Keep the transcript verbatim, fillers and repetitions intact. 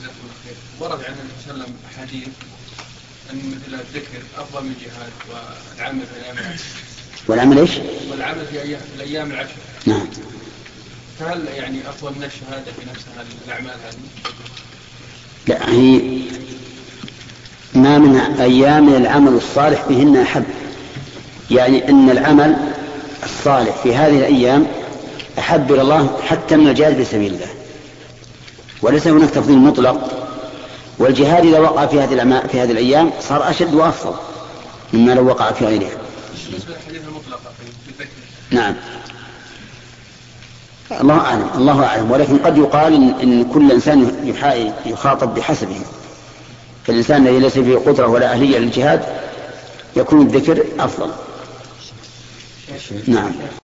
ورد عن النبي صلى الله عليه وسلم حديث أن مثل الذكر أفضل من الجهاد والعمل في الأيام العشر. والعمل إيش؟ والعمل في أيام في الأيام العشر. نعم. فهل يعني أفضل من الشهادة في نفسها الأعمال هذه؟ لا، هي ما من أيام العمل الصالح فيهن أحب، يعني أن العمل الصالح في هذه الأيام أحب إلى الله حتى من الجهاد في سبيل الله، وليس هناك تفضيل مطلق. والجهاد إذا وقع في هذه الأما... في هذه الأيام صار أشد وأفضل مما لو وقع في غيرها. بالنسبة للحديث المطلق في الذكر. نعم، الله أعلم الله أعلم ولكن قد يقال إن, إن كل إنسان يخاطب بحسبه، فالإنسان الذي ليس فيه قدرة ولا أهلية للجهاد يكون الذكر أفضل. نعم.